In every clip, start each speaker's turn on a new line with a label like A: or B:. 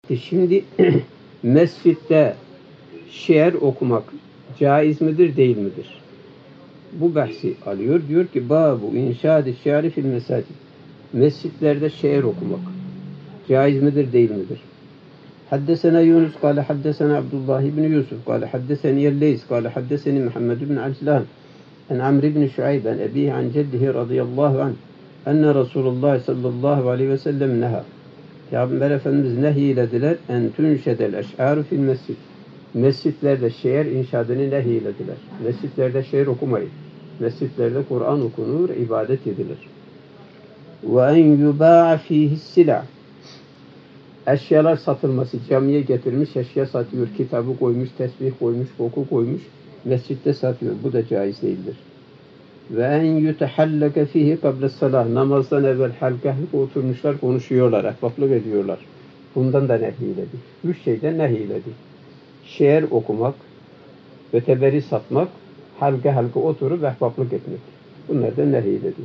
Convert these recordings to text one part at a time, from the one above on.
A: Şimdi mescitte şiir okumak caiz midir, değil midir? Bu bahsi alıyor. Diyor ki babu inşaat-ı şiari fil mesacid. Mescitlerde şiir okumak caiz midir, değil midir? Haddesena Yunus kâle haddesena Abdullah ibn Yusuf kâle haddeseni Elleys kâle haddeseni Muhammed ibn Ajlan en Amr ibn Şuayb en ebihi an ceddihi radıyallahu anh enne Resulullah sallallahu aleyhi ve sellem neha. Peygamber Efendimiz nehyilediler en tünşedel eş'aru fil mescid. Mescitlerde şiir inşadını nehyilediler. Mescitlerde şiir okumayın. Mescitlerde Kur'an okunur, ibadet edilir. Ve en yuba'a fihi silah. Eşyalar satılması, camiye getirmiş eşya satıyor, kitabı koymuş, tesbih koymuş, koku koymuş, mescitte satıyor. Bu da caiz değildir. Ve en yutehalleke fihi kable salah. Namazdan evvel halkahlık oturmuşlar, konuşuyorlar, ahbaplık ediyorlar. Bundan da nehyiledi. Üç şeyden nehyiledi. Şiir okumak, öteberi satmak, halka oturup ahbaplık etmek. Bunlardan nehyiledi.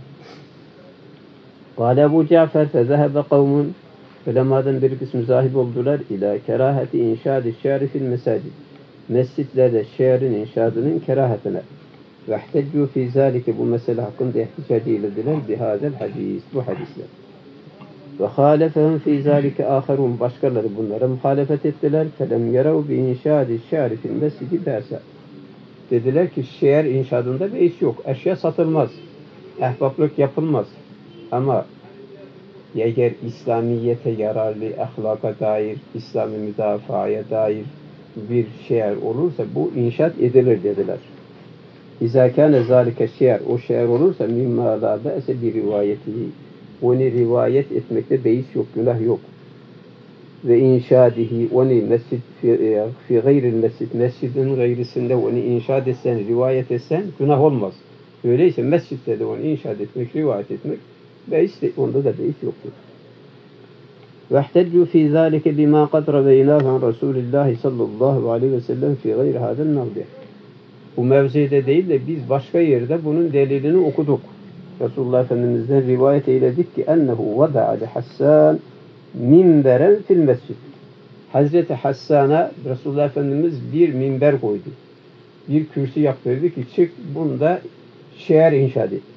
A: Kâle Ebu Cafer fezehebe kavmun. Ulemadan bir kısmı zahib oldular ila kerahati inşadı şiari fil mesacid. Mescitlerde şiirin inşadının kerahatine. Ve ihteccu fi zalike, bu mesele hakkında ihticac eylediler bihâzel hadis, bu hadisler. Ve halefehum fi zalike âherun, başkaları bunlara muhalefet ettiler. Felem yerav bi inşadı şiari fil mescidi bâsa. Dediler ki şiir inşadında bir iş yok. Eşya satılmaz. Ahbaplık yapılmaz. Ama eğer İslamiyete yararlı, ahlaka dair, İslami müdafaaya dair bir şiir olursa bu inşaat edilir dediler. İzâ kâne zâlike şiir, o şiir olursa mimmâ lâ be'se bir rivayeti. Onu rivayet etmekte beis yok, günah yok. Ve inşadihi, onu mescid fi gayril mescid, mescidin gayrisinde onu inşaat etsen, rivayet etsen günah olmaz. Öyleyse mescitte de onu inşaat etmek, rivayet etmek beis de, onda da beis yoktur. وَاحْتَجُّوا فِي ذَٰلِكَ بِمَا قَدْ رَوَيْنَاهُ عَنْ رَسُولِ اللّٰهِ sallallahu aleyhi ve sellem فِي غَيْرِ هَذَا النَّوْدِ. Bu mevzide değil de biz başka yerde bunun delilini okuduk. Resulullah Efendimiz'den rivayet eyledik ki ennehu vada'a li Hassan minberen fil mescid. Hazreti Hassan'a Resulullah Efendimiz bir minber koydu. Bir kürsü yaptırdı ki çık bunda şiir inşaat et.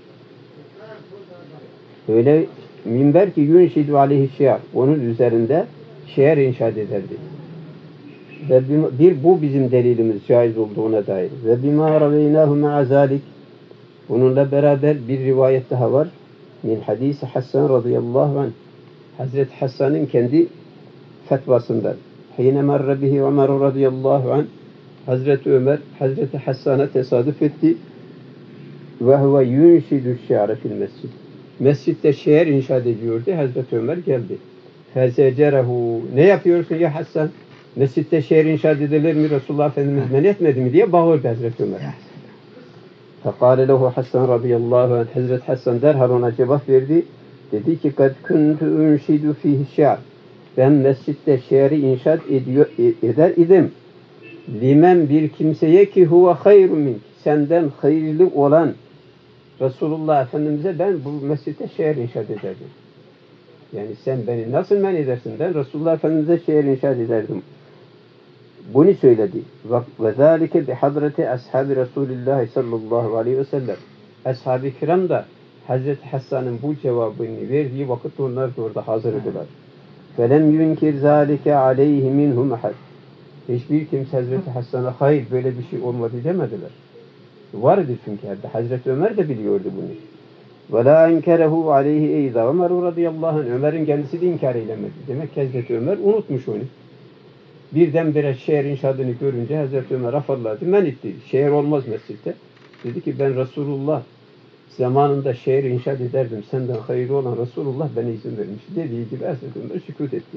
A: Öyle minber ki yunşidu aleyhi şiir. Onun üzerinde şiir inşaat ederdi. Ve bu bizim delilimiz caiz olduğuna dair. Ve bima raveynahu ma'a zalik. Bununla beraber bir rivayet daha var. Min hadisi Hassan radıyallahu anh. Hazreti Hassan'ın kendi fetvasından. Hine merre bihi Ömer radıyallahu anh. Hazreti Ömer, Hazreti Hassan'a tesadüf etti. Ve huve yunşidu şi'are fil mescid. Mescitte şiir inşaat ediyordu. Hazreti Ömer geldi. Fezecerehu. Ne yapıyorsun ya Hassan? Mescitte şiir inşaat edilir mi? Resulullah Efendimiz men etmedi mi diye bağırdı Hazreti Ömer. Fekâle lehu Hassan radıyallahu anh. Hazreti Hassan derhal ona cevap verdi. Dedi ki kad kuntu unşidu fihi şi'r. Ben mescitte şiiri inşaat eder idim. Limen bir kimseye ki huve hayrun mink. Senden hayırlı olan Resulullah Efendimiz'e ben bu mescitte şiir inşaat ederdim. Yani sen beni nasıl men edersin? Ben Resulullah Efendimiz'e şiir inşaat ederdim. Bunu söyledi. Ve zâlike bihadrati ashabi Resulullah sallallahu aleyhi ve sellem. Ashab-ı kiram da Hazreti Hassan'ın bu cevabını verdiği vakit onlar da orada hazırdılar. Felem yunkir zâlike aleyhi minhum ahad. Hiçbir kimse Hazreti Hassan'a hayır böyle bir şey olmadı demediler. Vardı çünkü Hazreti Ömer de biliyordu bunu. Ve la enkerehu aleyhi eyza Ömer radıyallahu anh. Ömer'in kendisi de inkar eylemedi. Demek ki Hazreti Ömer unutmuş onu. Birdenbire şehir inşadını görünce Hazreti Ömer afalladı, men etti. Şehir olmaz mescitte. Dedi ki ben Resulullah zamanında şehir inşaat ederdim. Senden hayırlı olan Resulullah bana izin vermiş. Dediği gibi Hazreti Ömer sükût etti.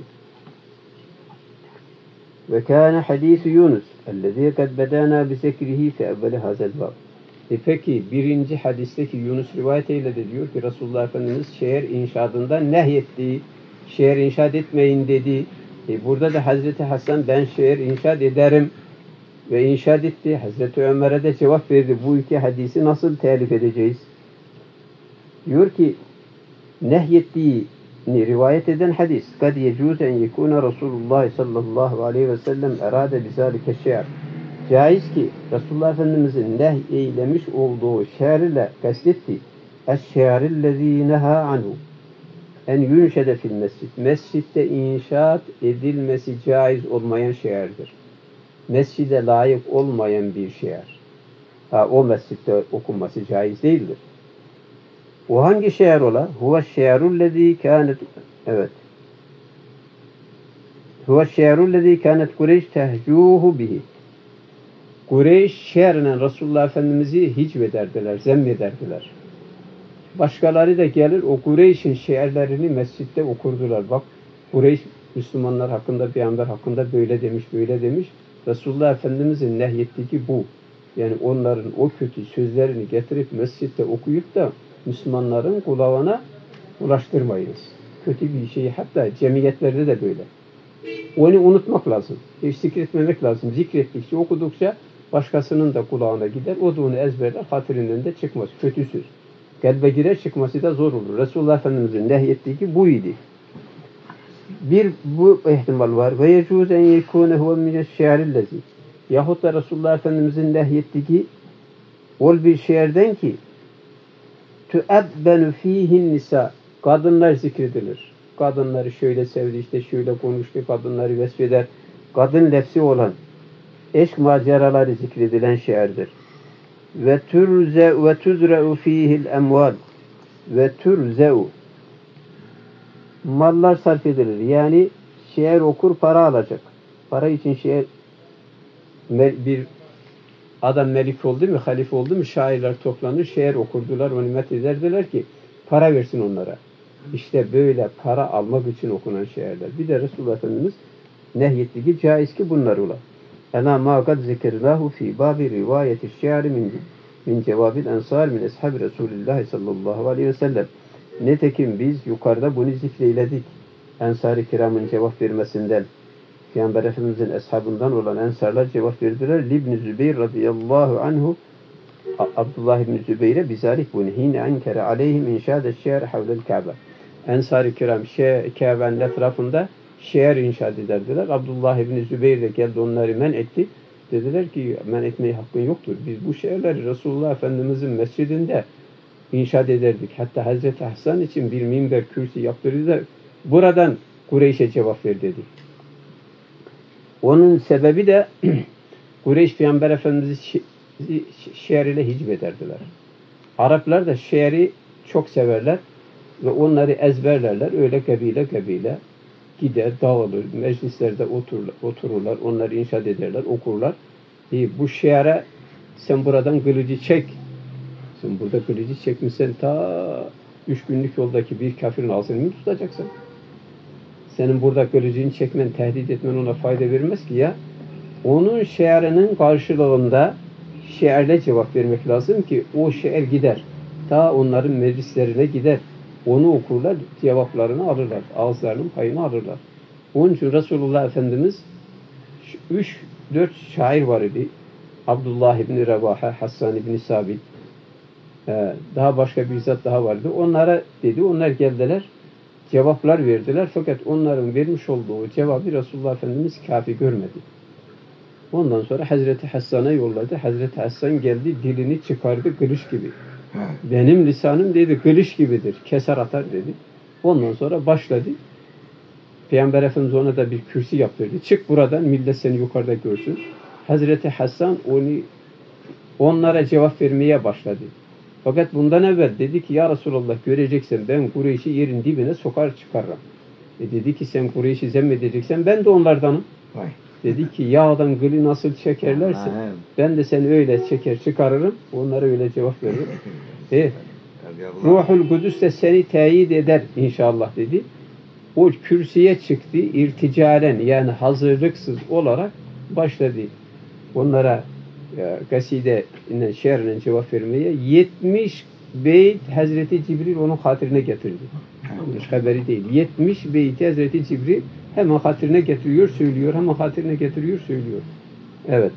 A: Ve kâne hadîsü Yunus ellezî kad bedâna bisekrihi fi evveli hazel bab. Peki birinci hadisteki Yunus rivayet eyledi, diyor ki Resulullah Efendimiz şehir inşaatından nehyetti. Şehir inşaat etmeyin dedi. Burada da Hazreti Hasan ben şehir inşaat ederim ve inşaat etti. Hazreti Ömer'e de cevap verdi. Bu iki hadisi nasıl telif edeceğiz? Diyor ki nehyettiği rivayet eden hadis. Kad yecuz en yekuna Resulullah sallallahu aleyhi ve sellem erade bizalike şi'r. Caiz ki Resulullah Efendimizin eylemiş olduğu şiirle kastettiği eşşi'rillezî neha anhu en yunşede fil mescid. Mescitte inşaat edilmesi caiz olmayan şiirdir. Mescide layık olmayan bir şiir. O mescitte okunması caiz değildir. O hangi şiir ola? Huve şiirullezî kânet evet. Huve şiirullezî kânet Kureyş tehcûhu bihi. Kureyş şiirle Resulullah Efendimiz'i hicvederdiler, zemmederdiler. Başkaları da gelir o Kureyş'in şiirlerini mescitte okurdular. Bak Kureyş Müslümanlar hakkında, Peygamber hakkında böyle demiş, böyle demiş. Resulullah Efendimiz'in nehyettiği bu. Yani onların o kötü sözlerini getirip mescitte okuyup da Müslümanların kulağına ulaştırmayınız. Kötü bir şeyi hatta cemiyetlerde de böyle. Onu unutmak lazım. Hiç zikretmemek lazım. Zikrettikçe, okudukça başkasının da kulağına gider. O da onu ezberler. Hatırından da çıkmaz. Kötü söz. Kalbe girer, çıkması da zor olur. Resulullah Efendimiz'in nehyettiği bu idi. Bir bu ihtimal var. Ve yecûz en yekûne huve mineşşi'rillezî. Yahut da Resulullah Efendimiz'in nehyettiği ol bir şiirden ki tüebbenu fîhin nisa. Kadınlar zikredilir. Kadınları şöyle sevdi, işte şöyle konuştu, kadınları vesfeder. Kadın lefsi olan eşk maceraları zikredilen şiirdir. Ve tuzre'u fîhil emval ve turze'u mallar sarf edilir. Yani şiir okur, para alacak. Para için şiir bir adam melik oldu mu, halife oldu mu şairler toplanır, şiir okurdular, onu met ederdiler ki para versin onlara. İşte böyle para almak için okunan şiirler. Bir de Resulullah Efendimiz nehyettiği caiz ki bunlar ola. Ela ma kad zikirnahu fi babi rivayeti şiiri min cevabil ensar min ashabi Resulullah sallallahu aleyhi ve sellem. Nitekim biz yukarıda bunu zikreyledik. Ensar-ı kiramın cevap vermesinden. Peygamber Efendimizin eshabından olan ensarlar cevap verdiler. İbn Zübeyir radıyallahu anhu Abdullah ibn Zübeyir'e bizalik bunu hine ankere aleyhim inşaat şiir havlel Kabe. Ensar-ı kiram Kabe'nin etrafında şiir inşaat ederdiler. Abdullah ibn Zübeyir de geldi onları men etti. Dediler ki men etmeye hakkın yoktur. Biz bu şiirleri Resulullah Efendimizin mescidinde inşaat ederdik. Hatta Hazreti Hasan için bir minber kürsü yaptırdılar. Buradan Kureyş'e cevap ver dedi. Onun sebebi de Kureyş Peygamber Efendimiz'i şiir ile hicvederdiler. Araplar da şiiri çok severler ve onları ezberlerler. Öyle kabile gider, dağılır, meclislerde otururlar, onları inşaat ederler, okurlar. Bu şiire sen buradan kılıcı çek. Sen burada kılıcı çekmişsen ta 3 günlük yoldaki bir kafirin ağzını mı tutacaksın? Senin burada kılıcını çekmen, tehdit etmen ona fayda vermez ki ya. Onun şiirinin karşılığında şiirle cevap vermek lazım ki o şiir gider. Ta onların meclislerine gider. Onu okurlar, cevaplarını alırlar. Ağızlarının payını alırlar. Onun için Resulullah Efendimiz 3-4 şair var idi. Abdullah İbni Revaha, Hassan İbni Sabit, daha başka bir zat daha vardı. Onlara dedi, onlar geldiler, cevaplar verdiler. Fakat onların vermiş olduğu cevabı Resulullah Efendimiz kafi görmedi. Ondan sonra Hazreti Hassan'a yolladı. Hazreti Hassan geldi, dilini çıkardı kılıç gibi. Benim lisanım dedi kılıç gibidir. Keser atar dedi. Ondan sonra başladı. Peygamber Efendimiz ona da bir kürsü yaptırdı. Çık buradan millet seni yukarıda görsün. Hazreti Hassan onlara cevap vermeye başladı. Fakat bundan evvel dedi ki ya Resulallah göreceksen ben Kureyş'i yerin dibine sokar çıkarırım. Dedi ki sen Kureyş'i zemmedeceksen ben de onlardanım. Vay. Dedi ki yağdan gülü nasıl çekerlerse ben de seni öyle çeker çıkarırım. Onlara öyle cevap veririm. Ruhul Kudüs de seni teyit eder inşallah dedi. O kürsüye çıktı irticalen yani hazırlıksız olarak başladı. Onlara kaside şiirle cevap vermeye 70 beyt Hazreti Cibril onun hatırına getirdi. Hiç haberi değil. 70 beyti Hazreti Cibril hemen hatırına getiriyor, söylüyor. Hemen hatırına getiriyor, söylüyor. Evet.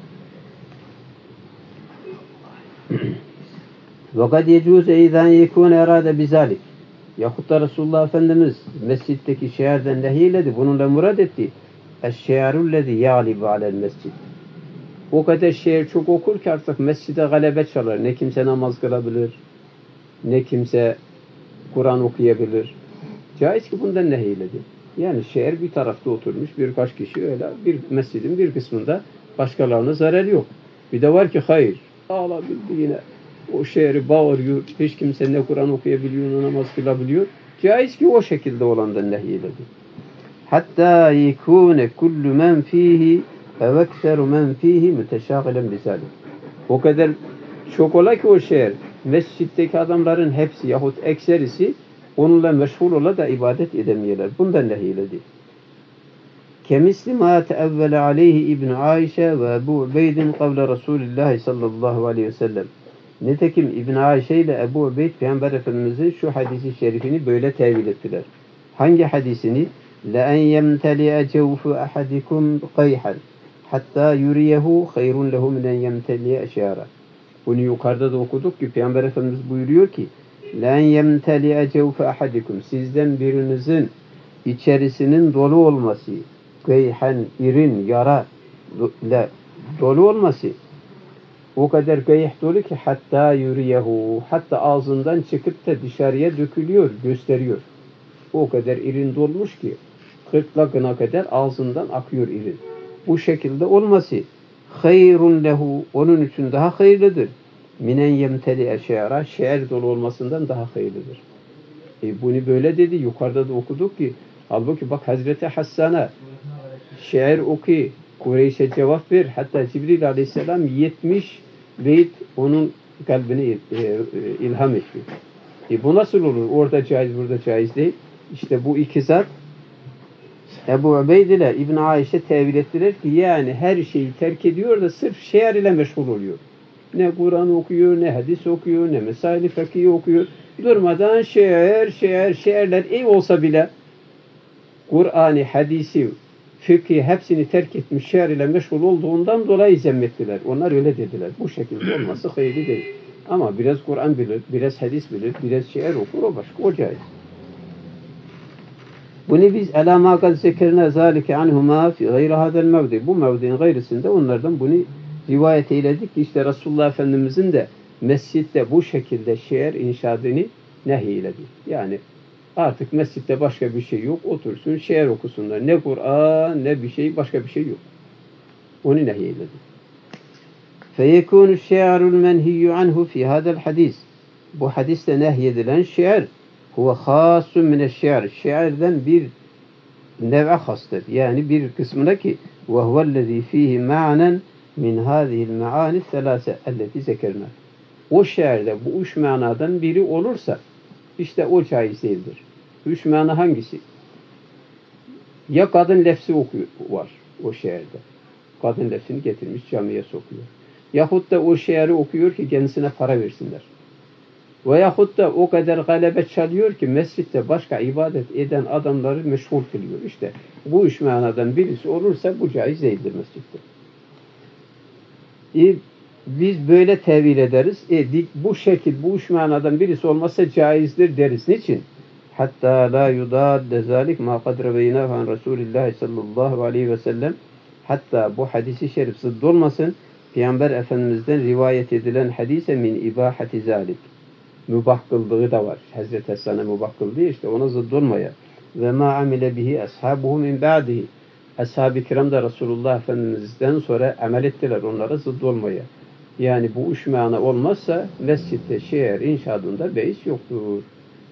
A: وَقَدْ يَجُوزَ اِذَنْ يَكُونَ اَرَادَ بِذَلِكَ Yahut da Resulullah Efendimiz mescitteki şiarden nehyeledi. Bununla murad etti. Eşşiarullezî yâlibu alel mescid. O kadar şiir çok okur ki artık mescide galebe çalar. Ne kimse namaz kılabilir, ne kimse Kur'an okuyabilir. Caiz ki bundan nehyeledi. Yani şehir bir tarafta oturmuş birkaç kişi öyle bir mescidin bir kısmında başkalarına zarar yok. Bir de var ki hayır. Ağlabildi yine. O şehri bağırıyor. Hiç kimse ne Kur'an okuyabiliyor ne namaz kılabiliyor. Caiz ki o şekilde olandan nehyeledi. Hatta yekûne kullu men fîhî ve ekseru men fîhî müteşâgilen bizâlik. O kadar çok ola ki o şehir mescitteki adamların hepsi yahut ekserisi onunla meşgul ola da ibadet edemeyeler. Bundan nehyeledi. Kemisli ma teevvele aleyhi İbn Ayşe ve Ebu Ubeydin kavle Resulullah sallallahu aleyhi ve sellem. Nitekim İbn Ayşe ile Ebu Ubeyd Peygamber Efendimiz'in şu hadisi şerifini böyle tevil ettiler. Hangi hadisini? لَاَنْ يَمْتَلِيَ جَوْفُ أَحَدِكُمْ قَيْحًا hatta yuriyehu hayrun lehu min en yemteliye eşyara. Bunu yukarıda da okuduk ki Peygamber Efendimiz buyuruyor ki لَاَنْ يَمْتَلِيَ جَوْفُ أَحَدِكُمْ sizden birinizin içerisinin dolu olması, gayhan, irin, yara ile dolu olması o kadar gayh dolu ki hatta yuriyehu hatta ağzından çıkıp da dışarıya dökülüyor, gösteriyor. O kadar irin dolmuş ki gırtlağına kadar ağzından akıyor irin. Bu şekilde olması hayrun lehu onun için daha hayırlıdır. Minen yemteli eşyara şe'r dolu olmasından daha hayırlıdır. Bunu böyle dedi. Yukarıda da okuduk ki halbuki bak Hazreti Hassan'a şe'r oku, Kureyş'e cevap ver. Hatta Cibril Aleyhisselam 70 beyt onun kalbine ilham etti. Bu nasıl olur? Orada caiz, burada caiz değil. İşte bu iki zat Ebu Ubeyd ile İbn Ayşe tevil ettiler ki yani her şeyi terk ediyor da sırf şiar ile meşgul oluyor. Ne Kur'an okuyor, ne hadis okuyor, ne mesail-i fıkhi okuyor. Durmadan şiarlar iyi olsa bile Kur'an'ı, hadisi, fıkhi hepsini terk etmiş şiar ile meşgul olduğundan dolayı zemmettiler. Onlar öyle dediler. Bu şekilde olması hayırlı değil. Ama biraz Kur'an bilir, biraz hadis bilir, biraz şiar okur o başka, o caiz. Bunu biz elâmâ kad zekerine zâlike anhumâ fi gayri hâzel mevdi. Bu mevdiğin gayrısında onlardan bunu rivayet eyledik ki işte Resulullah Efendimizin de mescitte bu şekilde şiir inşadını nehyiledi. Yani artık mescitte başka bir şey yok. Otursun şiir okusunlar. Ne Kur'an ne bir şey başka bir şey yok. Onu nehyiledi. فَيَكُونُ الشِّعَرُ الْمَنْهِيُّ عَنْهُ فِي هَذَا الْحَدِيثِ Bu hadiste nehyedilen şiir huve khâsun mineşşi'r. Şiirden bir nev'e hastır. Yani bir kısmına ki ve huvellezî fîhî ma'nen min hâzihil me'âni selâse elleti zekerna. O şiirde bu üç manadan biri olursa işte o caiz değildir. Üç mana hangisi? Ya kadın lefzi var o şiirde. Kadın lefzini getirmiş camiye sokuyor. Yahut da o şiiri okuyor ki kendisine para versinler. Veyahut da o kadar galebe çalıyor ki mescitte başka ibadet eden adamları meşgul kılıyor. İşte bu üç manadan birisi olursa bu caiz değildir mescitte. Biz böyle tevil ederiz. Bu şekil, bu üç manadan birisi olmazsa caizdir deriz. Niçin? Hatta la yudadde zalik ma kadre beynahu an Resulillah sallallahu aleyhi ve sellem. Hatta bu hadisi şerif zıdd olmasın. Peygamber Efendimiz'den rivayet edilen hadise min ibahati zalik. Mübah kıldığı da var. Hazreti Hasan'a mübah kıldığı işte ona zıdd olmaya. Ve ma amile bihi ashabuhu min ba'dihi. Ashab-ı kiram da Resulullah Efendimiz'den sonra amel ettiler onlara zıdd olmaya. Yani bu üç mana olmazsa mescitte şiir inşadında beis yoktur.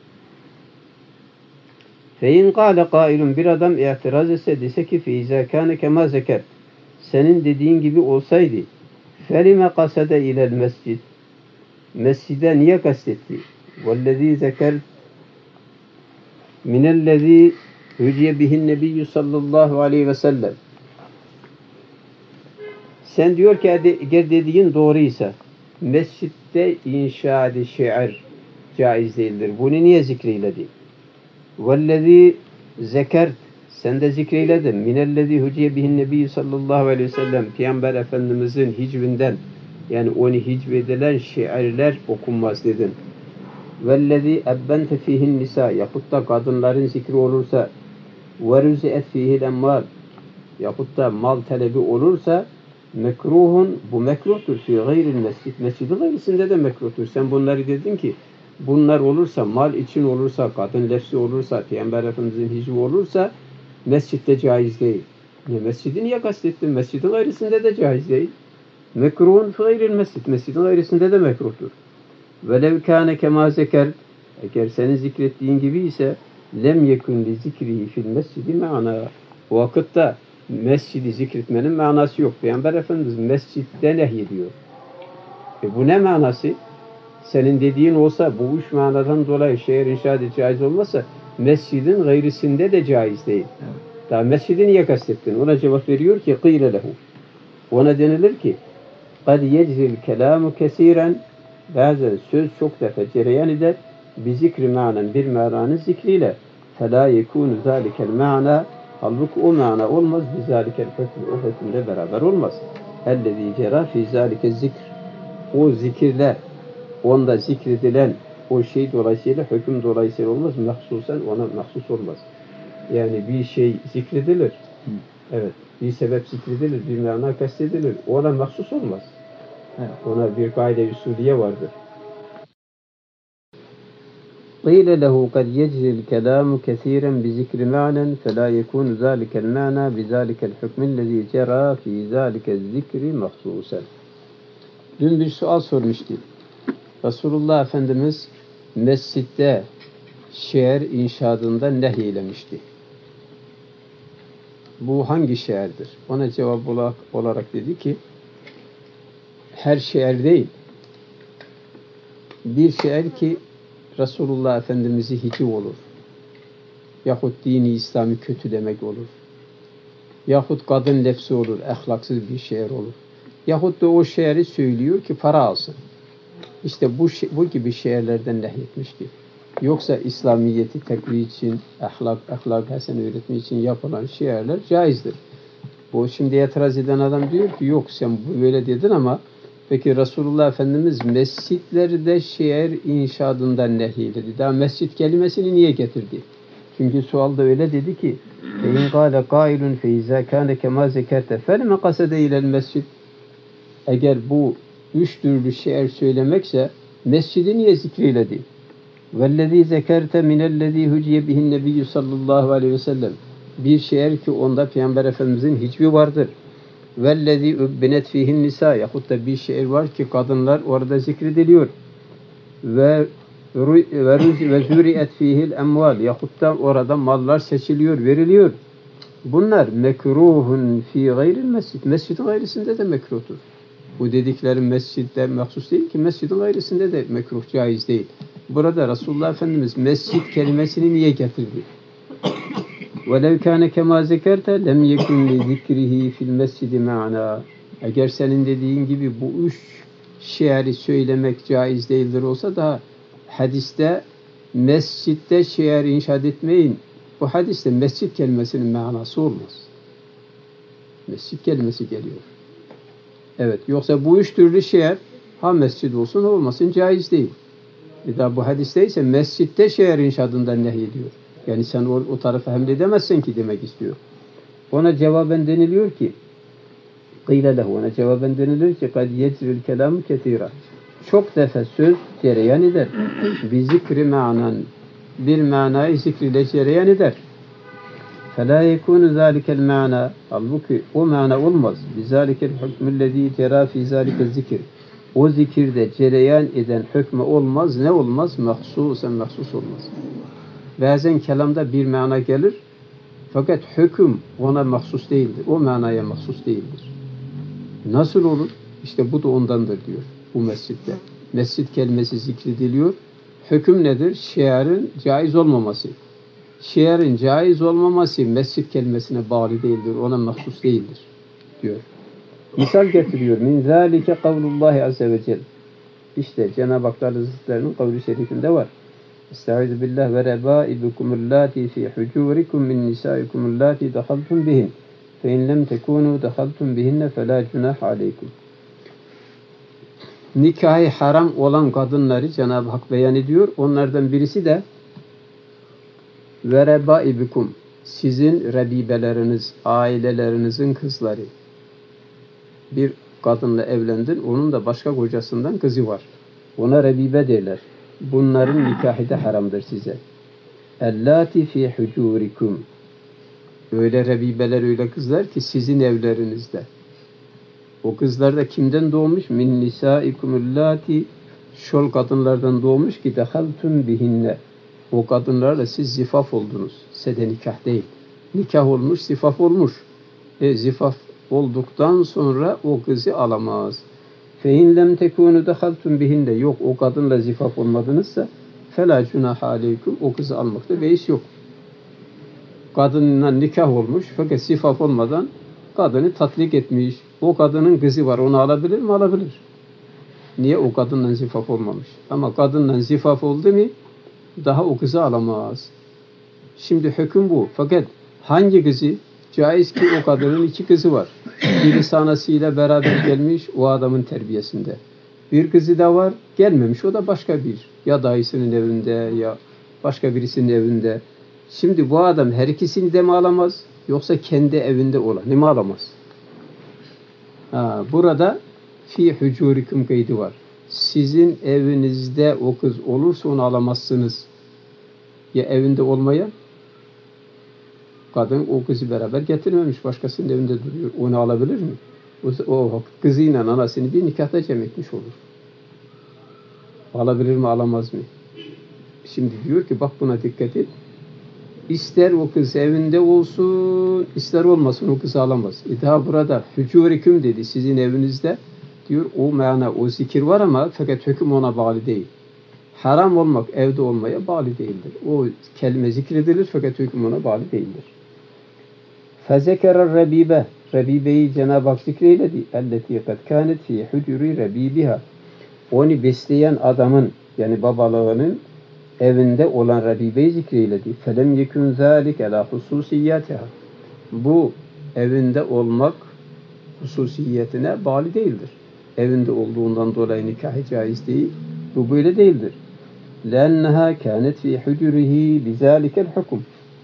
A: Fein kâle kâilun bir adam i'tiraz etse dese ki fîzâ kâne kemâ zeker. Senin dediğin gibi olsaydı felime kasede ilel mescid. Mescide niye kastetti? وَالَّذ۪ي ذَكَرْ مِنَ الَّذ۪ي هُجِيَ بِهِ النَّبِيُّ sallallahu aleyhi ve sellem. Sen diyor ki eğer dediğin doğruysa mescitte inşa-ı şiir caiz değildir. Bunu niye zikreyledi? وَالَّذ۪ي ذَكَرْ sen de zikreyledin. مِنَ الَّذ۪ي هُجِيَ بِهِ النَّبِيُّ sallallahu aleyhi ve sellem. Peygamber Efendimizin hicvinden yani onu hicvedilen şiirler okunmaz dedin. vellezî ebbente fihin nisa yahut da kadınların zikri olursa ve rüzi'et fihil emmâl yahut da mal talebi olursa mekruhun bu mekruhtur fi gayril mescid. Mescidin gayrısında da mekruhtur. Sen bunları dedin ki bunlar olursa, mal için olursa, kadın lefsi olursa, Peygamber Efendimizin hicvi olursa mescitte caiz değil. Mescidi niye kastettin? Mescidin gayrısında da caiz değil. Mekruhun fi gayril mescid. Mescidin gayrısında da mekruhtur. Velev kâne kemâ zeker eğer senin zikrettiğin gibi ise lem yekun li zikrihi fil mescidi ma'na. O vakitte mescidi zikretmenin manası yok. Peygamber Efendimiz mescitte nehyediyor. Bu ne manası? Senin dediğin olsa bu üç manadan dolayı şehir inşa caiz olmasa mescidin gayrısında de caiz değil. Daha mescidi niye kastettin? Ona cevap veriyor ki qîle lehu. Ona denilir ki kad yeczil kelamu kesiren bazen söz çok defa cereyan eder bi zikri manen bir mananın zikriyle felâ yekûnu zâlikel ma'na halbuki o mana olmaz bi zâlikel hükmü o hükümle beraber olmaz. Ellezî cerâ fî zâlike zikr o zikirler onda zikredilen o şey dolayısıyla hüküm dolayısıyla olmaz. Mahsusen ona mahsus olmaz. Yani bir şey zikredilir. Evet. Bir sebep zikredilir. Bir mana kastedilir. Ona mahsus olmaz. Evet. Ona bir kaide usulüye vardır. قيل له قد يجري الكلام كثيرا بذكر معنى فلا يكون ذلك المعنى بذلك الحكم الذي جرى في ذلك الذكر مخصوصا. Dün bir sual sormuştu. Resulullah Efendimiz mescitte şiir inşaatında nehyeylemişti. Bu hangi şiirdir? Ona cevap olarak dedi ki her şiir değil. Bir şiir ki Resulullah Efendimiz'i hiciv olur. Yahut dini İslam'ı kötülemek olur. Yahut kadın lefsi olur, ahlaksız bir şiir olur. Yahut da o şiiri söylüyor ki para alsın. İşte bu gibi şiirlerden nehyetmişti. Yoksa İslamiyeti tekviye için, ahlak hasen öğretmek için yapılan şiirler caizdir. Bu şimdi itiraz eden adam diyor ki yok sen böyle dedin ama peki Resulullah Efendimiz mescitlerde şiir inşaatından nehyedildi. Daha mescit kelimesini niye getirdi? Çünkü sualda öyle dedi ki فَاِنْ قَالَ قَائِلٌ فَاِذَا كَانَ كَمَا زَكَرْتَ فَلْمَ قَسَدَ اِلَى الْمَسْجِدِ. Eğer bu üç türlü şiir söylemekse mescidi niye zikreyledi? وَالَّذ۪ي زَكَرْتَ مِنَ الَّذ۪ي هُجِيَ بِهِ النَّبِيُّ sallallahu aleyhi ve sellem. Bir şiir ki onda Peygamber Efendimizin hicvi vardır. وَالَّذ۪ي اُبِّنَتْ ف۪يهِ النِّسَى yahut da bir şiir var ki kadınlar orada zikrediliyor. Ve zuri'et fihil emval yahut da orada mallar seçiliyor, veriliyor. Bunlar mekruhun fi gayril mescid. Mescidin gayrısında da mekruhtur. Bu dediklerim mescidde mahsus değil ki mescidin gayrısında da mekruh caiz değil. Burada Resulullah Efendimiz mescid kelimesini niye getirdi? وَلَوْ كَانَ كَمَا زَكَرْتَ لَمْ يَكُنْ لِذِكْرِهِ فِي الْمَسْجِدِ مَعْنَا. Eğer senin dediğin gibi bu üç şiiri söylemek caiz değildir olsa da hadiste mescitte şiir inşaat etmeyin. Bu hadiste mescid kelimesinin manası olmaz. Mescid kelimesi geliyor. Evet. Yoksa bu üç türlü şiir ha mescid olsun ha olmasın caiz değil. Daha bu hadiste ise mescitte şiir inşaatından nehyediyor. Yani sen o tarafa hamledemezsin ki demek istiyor. Ona cevaben deniliyor ki قِيلَ لَهُ ona cevaben denilir ki قَدْ يَجْرِ الْكَلَامُ كَثِيرًا çok defa söz cereyan eder. Bir zikri manan bir manayı zikriyle cereyan eder. فَلَا يَكُونُ ذَٰلِكَ الْمَعْنَى halbuki o mana olmaz. بِذَٰلِكَ الْحُكْمُ الَّذ۪ي جَرَى فِي ذَٰلِكَ الذِّكِرِ o zikirde cereyan eden hükmü olmaz. Ne olmaz? Mahsusen mahsus olmaz. Bazen kelamda bir mana gelir fakat hüküm ona mahsus değildir. O manaya mahsus değildir. Nasıl olur? İşte bu da ondandır diyor bu mescitte. Mescid kelimesi zikrediliyor. Hüküm nedir? Şiirin caiz olmaması. Şiirin caiz olmaması mescid kelimesine bağlı değildir. Ona mahsus değildir diyor. Misal getiriyor. Min zâlike kavlullahi azze ve celle. İşte Cenab-ı Hak Hazretleri'nin kavli şerifinde var. Estaizu billah ve rebâibukumullâti fî hücûrikum min nisâikumullâti dehaltum bihin. Fe in lem tekûnû dehaltum bihinne felâ cunâh aleykum. nikahı haram olan kadınları Cenab-ı Hak beyan ediyor. Onlardan birisi de ve rebaibikum, sizin rebibeleriniz, ailelerinizin kızları. Bir kadınla evlendin, onun da başka kocasından kızı var. Ona rebibe derler. Bunların nikahı da haramdır size. Ellati fi hucurikum. Öyle rebibeler, öyle kızlar ki sizin evlerinizde. O kızlar da kimden doğmuş? Min nisaikumüllati, şol kadınlardan doğmuş ki dehaltun bihinne. O kadınlarla siz zifaf oldunuz. Sede nikah değil. Nikah olmuş, zifaf olmuş. Zifaf olduktan sonra o kızı alamaz. Fein lem tekunu dehaltun bihinne. Yok, o kadınla zifaf olmadınızsa fela cunaha aleykum. O kızı almakta beis yok. Kadınla nikah olmuş fakat zifaf olmadan kadını tatlik etmiş. O kadının kızı var. Onu alabilir mi? Alabilir. Niye? O kadınla zifaf olmamış. Ama kadınla zifaf oldu mu daha o kızı alamaz. Şimdi hüküm bu. Fakat hangi kızı? Caiz ki o kadının iki kızı var. Birisi anasıyla beraber gelmiş o adamın terbiyesinde. Bir kızı da var gelmemiş. O da başka bir. Ya dayısının evinde ya başka birisinin evinde. Şimdi bu adam her ikisini de mi alamaz? Yoksa kendi evinde olanı mı alamaz? Burada fi hucurikum kaydı var. Sizin evinizde o kız olursa onu alamazsınız. Ya evinde olmayan? Kadın o kızı beraber getirmemiş. Başkasının evinde duruyor. Onu alabilir mi? O kızıyla anasını bir nikahta cem etmiş olur. Alabilir mi? Alamaz mı? Şimdi diyor ki bak buna dikkat et. İster o kız evinde olsun, ister olmasın o kızı alamaz. Daha burada hücurikum dedi sizin evinizde. Diyor o mana, o zikir var ama fakat hüküm ona bağlı değil. Haram olmak evde olmaya bağlı değildir. O kelime zikredilir fakat hüküm ona bağlı değildir. Fezekerer rebibe. Rebibeyi Cenab-ı Hak zikreyledi. Elleti kad kânet fî hücuri rebibiha. Onu besleyen adamın yani babalığının evinde olan rebibeyi zikreyledi. Felem yekun zâlike lâ hususiyâtiha. Bu evinde olmak hususiyetine bağlı değildir. Evinde olduğundan dolayı nikahı caiz değil. Bu böyle değildir. لَاَنَّهَا كَانَتْ فِي حُجُرِهِ بِذَٰلِكَ الْحُكُمْ.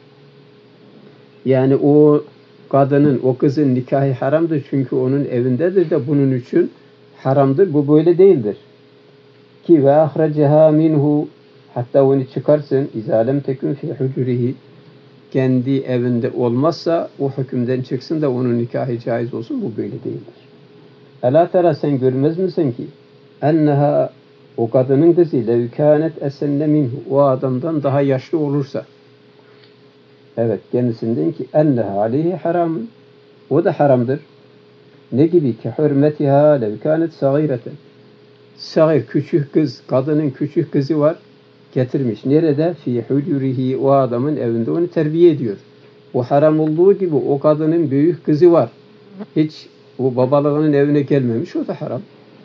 A: Yani o kadının, o kızın nikahı haramdır çünkü onun evindedir de bunun için haramdır. Bu böyle değildir. Ki ve ahracaha minhu, hatta onu çıkarsın izâ lem tekun fî hucurihi, kendi evinde olmazsa o hükümden çıksın da onun nikahı caiz olsun. Bu böyle değildir. Elâ tera, sen görmez misin ki enneha, o kadının kızı levkânet esenne minhu, o adamdan daha yaşlı olursa, evet kendisinden ki enneha aleyhi haramın, o da haramdır. Ne gibi ki hürmetiha levkânet sagîreten, sagîr küçük kız, kadının küçük kızı var getirmiş. Nerede? Fî hucurihi, o adamın evinde onu terbiye ediyor. O haram olduğu gibi o kadının büyük kızı var. Hiç o babalığının evine gelmemiş, o da haram.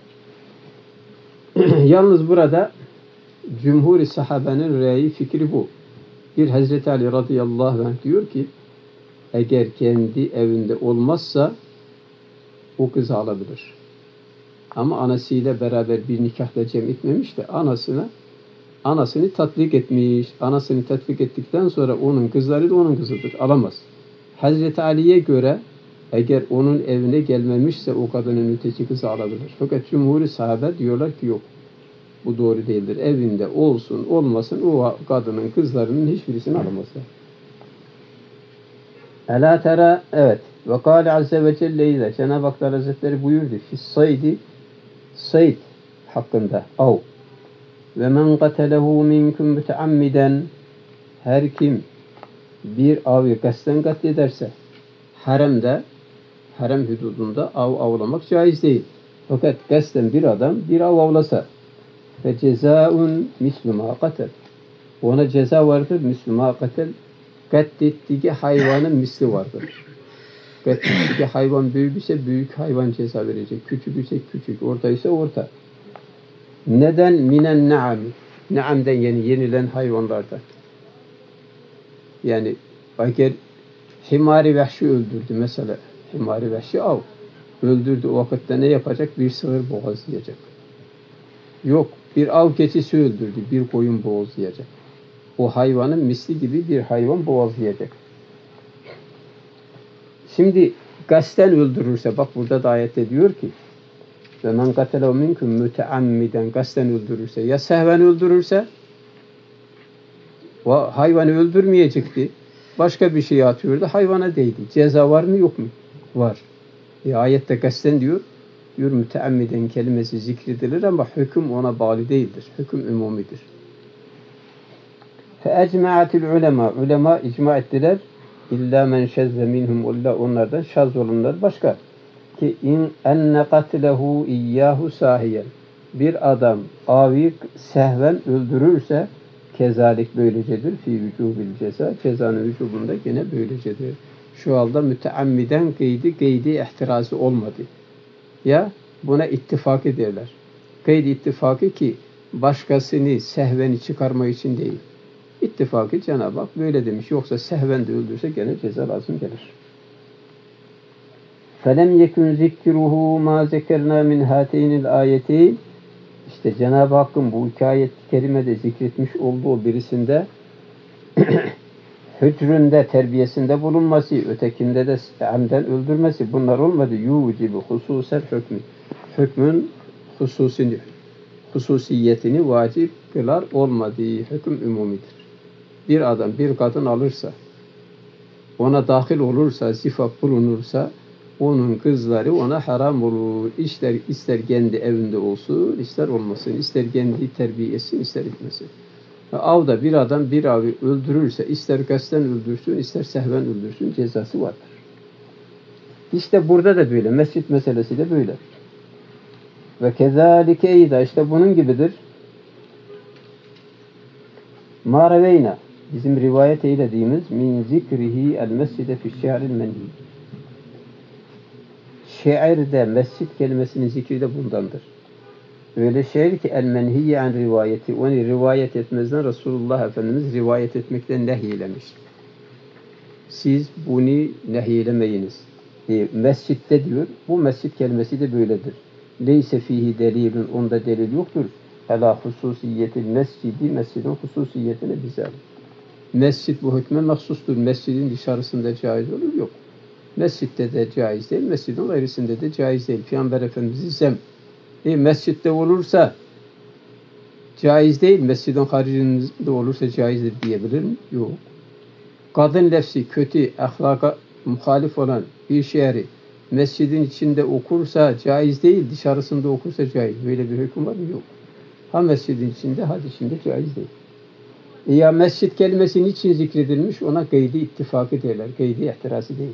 A: Yalnız burada cumhur-i sahabenin reyi fikri bu. Bir Hazreti Ali radıyallahu anh diyor ki eğer kendi evinde olmazsa o kızı alabilir. Ama anasıyla beraber bir nikahla cem etmemiş de anasını tatbik etmiş. Anasını tatbik ettikten sonra onun kızları da onun kızıdır. Alamaz. Hazreti Ali'ye göre eğer onun evine gelmemişse o kadının öteki kızı alabilir. Fakat cumhur-i sahabe diyorlar ki yok. Bu doğru değildir. Evinde olsun olmasın o kadının kızlarının hiçbirisini alamazlar. Elâ tera, evet. Ve kâle azze ve celle ile Cenab-ı Hak Hazretleri buyurdu. Fissaydi, sayd hakkında. Av. Ve men katelehu minkum müteammiden, her kim bir avı kasten katlederse haremde, harem hududunda av avlamak caiz değil. Fakat kasten bir adam bir av avlasa ve cezaun mislu ma katel, ona ceza vardır mislu ma katel, katlettiği hayvanın misli vardır. Katlettiği hayvan büyük ise büyük hayvan ceza verecek. Küçük ise küçük, orta ise orta. Neden? Minen naam. Naam'den yani yenilen hayvanlardan. Yani eğer himari vahşi öldürdü mesela. Himari vahşi av. Öldürdü o vakitte ne yapacak? Bir sığır boğazlayacak. Yok, bir av keçisi öldürdü, bir koyun boğazlayacak. O hayvanın misli gibi bir hayvan boğazlayacak. Şimdi kasten öldürürse, bak burada da ayette diyor ki ve men katelehu minkum müteammiden, kasten öldürürse, ya sehven öldürürse, o hayvanı öldürmeyecekti, başka bir şey atıyordu, hayvana değdi. Ceza var mı yok mu? Var. Ayette kasten diyor müteammiden kelimesi zikredilir ama hüküm ona bağlı değildir. Hüküm umumidir. Feecma'atil ulema, ulema icma ettiler. İlla men şezze minhum, illa onlardan şaz olanlar başka. Ki in enne katlehu iyyahu sahiyen, bir adam avi sehven öldürürse kezalik böylecedir. Fi vücubil ceza, cezanın vücubunda gene böylecedir. Şu halde müteammiden gıydi ihtirazı olmadı. Ya buna ittifak ederler. Gıydi ittifakı ki başkasını sehveni çıkarma için değil. İttifakı Cenab-ı Hak böyle demiş. Yoksa sehven de öldürse gene ceza lazım gelir. فَلَمْ يَكُنْ ذِكْرُهُ مَا ذَكَرْنَا مِنْ هَاتَيْنِ الْآيَتَيْنِ. İşte Cenab-ı Hakk'ın bu iki ayet-i kerimede zikretmiş olduğu birisinde hücründe, terbiyesinde bulunması, ötekinde de amden öldürmesi, bunlar olmadı. يُوْجِبُ خُصُوصَ الْحُكْمِ. Hükmün hususiyetini vacip kılar, olmadığı hüküm umumidir. Bir adam bir kadın alırsa, ona dahil olursa, zifaf bulunursa, onun kızları ona haram olur. İster kendi evinde olsun, ister olmasın, ister kendi terbiye etsin, ister etmesin. Avda bir adam bir avı öldürürse, ister kasten öldürsün, ister sehven öldürsün, cezası vardır. İşte burada da böyle, mescit meselesi de böyle. Ve kezalike eyda, işte bunun gibidir. Ma reveyna, bizim rivayet eylediğimiz min zikrihi el mescide fi şi'ril menhi. Şiirde mescit kelimesinin zikri de bundandır. Öyle şiir ki el menhiyye an rivayeti, onu rivayet etmezden Resulullah Efendimiz rivayet etmekten nehyeylemiş. Siz bunu nehyeylemeyiniz. Mescitte diyor, bu mescit kelimesi de böyledir. Leyse fihi delilun, onda delil yoktur. Ala hususiyetil mescidi, mescidin hususiyetine bize. Mescid bu hükme mahsustur. Mescidin dışarısında caiz olur, yok. Mescitte de caiz değil, mescidin gayrısında da caiz değil. Peygamber Efendimiz'i zem. Mescitte olursa caiz değil, mescidin haricinde olursa caizdir diyebilir mi? Yok. Kadın lefsi kötü, ahlaka muhalif olan bir şiiri mescidin içinde okursa caiz değil, dışarısında okursa caiz. Böyle bir hüküm var mı? Yok. Ha mescidin içinde, ha dışında caiz değil. Ya mescid kelimesi niçin zikredilmiş? Ona gaydi ittifakı derler. Gaydi ihtirası değil.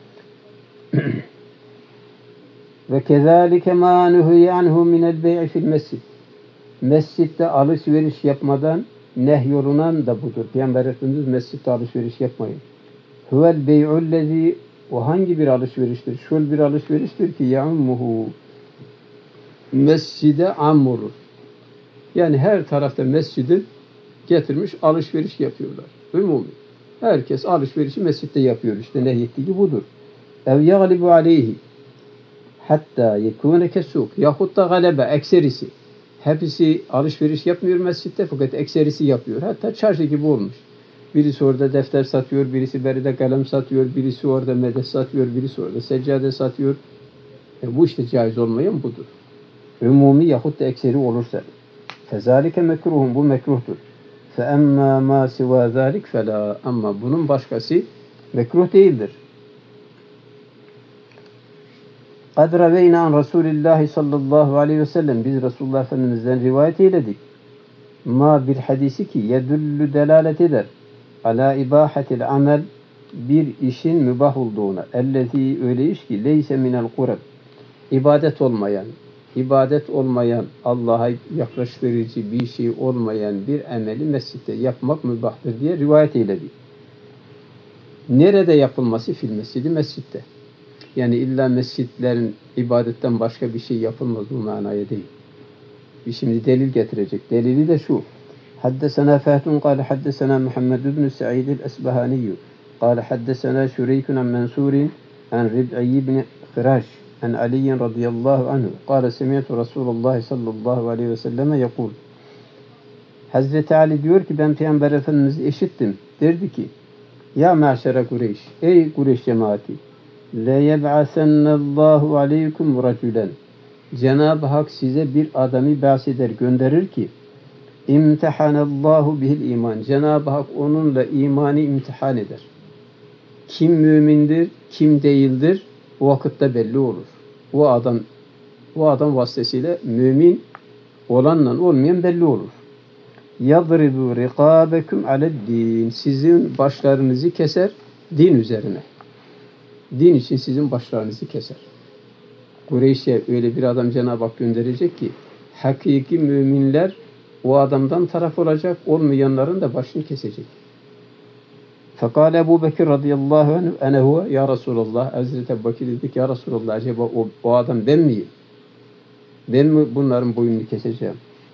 A: Ve kezalike ma nuhiye anhu minel bey'i fil mescid. Mescitte alışveriş yapmadan nehyolunan da budur. Peygamber Efendimiz mescitte alışveriş yapmayın. Huvel bey'ullezî, o hangi bir alışveriştir? Şöyle bir alışveriştir ki ya'ummuhu, mescide am olur. Yani her tarafta mescidi getirmiş alışveriş yapıyorlar. Umumi. Herkes alışverişi mescitte yapıyor. İşte nehyettiği budur. Ev yâglibu aleyhi hatta yekûne kesûk, yahut da galebe, ekserisi. Hepsi alışveriş yapmıyor mescitte, fakat ekserisi yapıyor. Hatta çarşı gibi olmuş. Birisi orada defter satıyor, birisi beride kalem satıyor, birisi orada medet satıyor, birisi orada seccade satıyor. Bu işte caiz olmayan budur. Umumi yahut da ekseri olursa. Fezalike mekruhun, bu mekruhtur. Fe emma ma siva zalik fela, ama bunun başkası mekruh değildir. Kad reveyna an Resulillahi sallallahu aleyhi ve sellem, biz Resulullah Efendimiz'den rivayet eyledik. Ma bir hadisi ki yedüllü delalet eder. Ala ibahatil amel, bir işin mübah olduğuna. Ellezî, öyle iş ki leyse minel kureb, ibadet olmayan, Allah'a yaklaştırıcı bir şey olmayan bir ameli mescitte yapmak mübahtır diye rivayet eyledik. Nerede yapılması? Fil mescidi, mescitte. Yani illa mescitlerin ibadetten başka bir şey yapılmaz, bu manaya değil. Şimdi delil getirecek. Delili de şu. Haddesena Fahtun kâle haddesena Muhammed ibn Sa'id el-Esbahaniyyü kâle haddesena Şureykun an Mensurin an Rib'i ibn Khiraş عن علي رضي الله عنه قال سمعت رسول الله صلى الله عليه وسلم يقول Hazreti Ali diyor ki ben Peygamber Efendimiz'i işittim. Derdi ki ya maşere Kureyş, ey Kureyş cemaati le yeb'asennallahu aleykum raculen, Cenab-ı Hak size bir adamı bahseder, gönderir ki imtihanallahu bihil iman, Cenab-ı Hak onunla imanı imtihan eder. Kim mümindir, kim değildir o vakitte belli olur. O adam vasıtasıyla mümin olanla olmayan belli olur. Yadribu rikabekum ale'd-din, sizin başlarınızı keser din üzerine. Din için sizin başlarınızı keser. Kureyş'e öyle bir adam Cenab-ı Hak gönderecek ki hakiki müminler o adamdan taraf olacak, olmayanların da başını kesecek. Fekale Ebu Bekir radıyallahu anh ene huve ya Resulallah. Hazreti Ebu Bekir dedi ki ya Resulallah, acaba o adam ben miyim? Ben mi bunların boynunu keseceğim?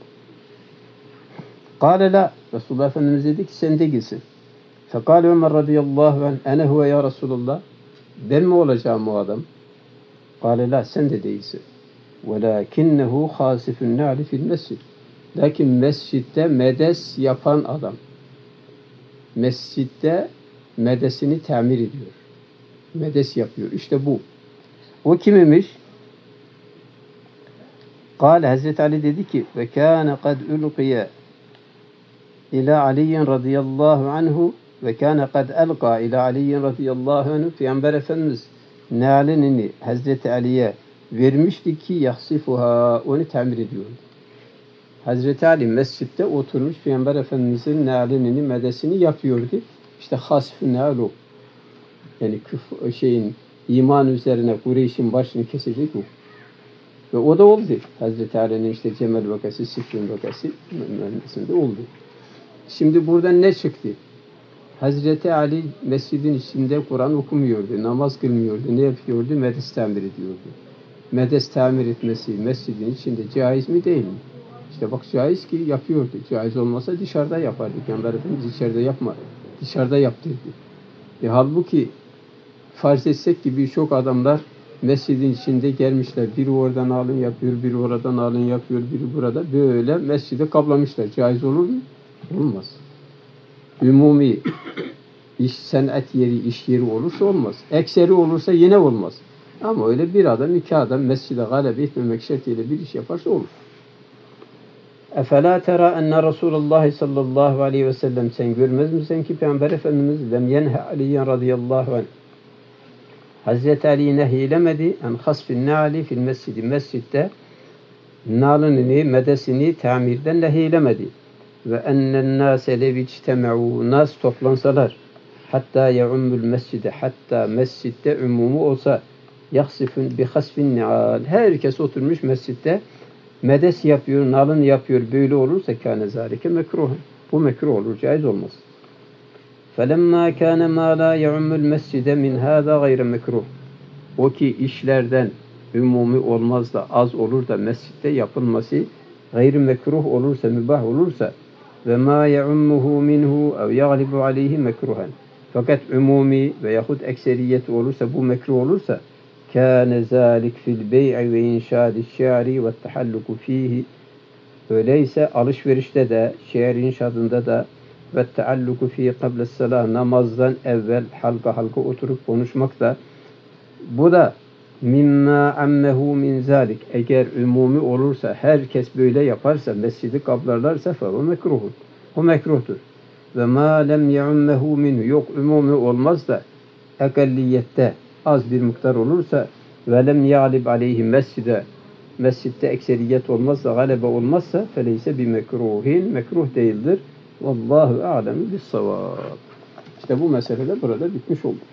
A: Kale la. Resulullah Efendimiz dedi ki sen değilsin. Fekale Ömer radıyallahu anh ene huve ya Resulallah. Ben mi olacağım o adam? Kale la, sen de değilsin. Velakinnehu hasifun na'li fil mescid. Lakin mescitte medes yapan adam. Mescitte medesini tamir ediyor. Medes yapıyor. İşte bu. O kimmiş? Kale, Hazreti Ali dedi ki ve kâne kad ulqiye ila Aliyin radıyallahu anhu ve kâne kad elqa ila Aliyin radıyallahu anhu. Peygamber Efendimiz nalinini Hazreti Ali'ye vermişti ki yahsifuha, onu tamir ediyordu. Hazreti Ali mescitte oturmuş Peygamber Efendimiz'in nalinini, medesini yapıyordu. İşte hasf-ı nalu. Yani iman üzerine Kureyş'in başını kesecek o. Ve o da oldu. Hazreti Ali'nin işte Cemel vakası, Siffin vakası mühendisinde oldu. Şimdi buradan ne çıktı? Hazreti Ali mescidin içinde Kur'an okumuyordu, namaz kılmıyordu. Ne yapıyordu? Medes tamir ediyordu. Medes tamir etmesi mescidin içinde caiz mi değil mi? İşte bak caiz ki yapıyordu. Caiz olmasa dışarıda yapardı. Peygamber Efendimiz içeride yapmadı. Dışarıda yaptırdı. Halbuki farz etsek ki birçok adamlar mescidin içinde gelmişler. Biri oradan alın yapıyor, biri oradan alın yapıyor, biri burada. Böyle mescidi kaplamışlar. Caiz olur mu? Olmaz. Ümumi sanat yeri, iş yeri olursa olmaz. Ekseri olursa yine olmaz. Ama öyle bir adam, iki adam mescide galebe etmemek şartıyla bir iş yaparsa olur. Efela tera enne Resulullah sallallahu aleyhi ve sellem, sen görmez misin ki Peygamber Efendimiz lem yenhe Aliyen radıyallahu anh, Hazreti Ali'yi nehiylemedi en hasfin na'li fil mescidi, mescitte nalını, medesini tamirden nehiylemedi. Ve ennen nâse levicteme'û, nas toplansalar, hatta ya'ummul mescide, hatta mescitte umumu olsa, yaksifun bi hasfin ni'al, herkes oturmuş mescitte medes yapıyor, nalın yapıyor, böyle olursa kâne zâlike mekruhen. Bu mekruh olur, caiz olmaz. فَلَمَّا كَانَ مَا لَا يَعُمُّ الْمَسْجِدَ مِنْ هَذَا غَيْرَ مَكْرُهُ. O ki işlerden umumi olmaz da az olur da mescitte yapılması gayr mekruh olursa, mübah olursa ve ma ya'ummuhu minhu ev yaglibu aleyhi mekruhen. Fakat umumi veyahut ekseriyet olursa, bu mekruh olursa kâne zâlik fil bey'i ve inşâdi şi'ri ve tehalluku fihi. Öyleyse alışverişte de, şiir inşaatında da ve tealluku fi qabla salah, namazdan evvel halka oturup konuşmak da, bu da mimma ammehu min zalik, eğer umumi olursa, herkes böyle yaparsa, mescidi kaplarlarsa fe o mekruhun. O mekruhtur. Ve ma lem ya'ummehu minhu, yok umumi olmaz da ekalliyette az bir miktar olursa ve lem ya'lib aleyhi mescide, mescitte ekseriyet olmazsa, galebe olmazsa feleyse bi mekruhin, mekruh değildir. Vallahu a'lemu bis-savab. İşte bu mesele burada bitmiş oldu.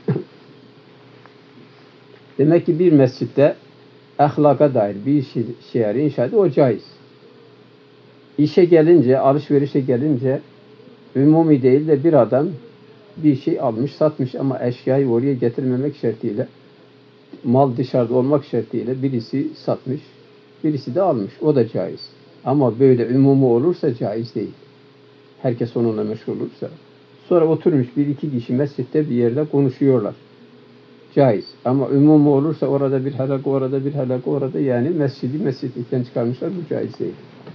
A: Demek ki bir mescitte ahlaka dair bir şiir inşaatı o caiz. İşe gelince, alışverişe gelince umumi değil de bir adam bir şey almış, satmış ama eşyayı oraya getirmemek şartıyla, mal dışarıda olmak şartıyla birisi satmış, birisi de almış. O da caiz. Ama böyle umumi olursa caiz değil. Herkes onunla meşgul olursa. Sonra oturmuş bir iki kişi mescitte bir yerde konuşuyorlar. caiz. Ama umumu olursa orada bir halaka, orada bir halaka, orada yani mescidi mescid iken çıkarmışlar, bu caiz değil.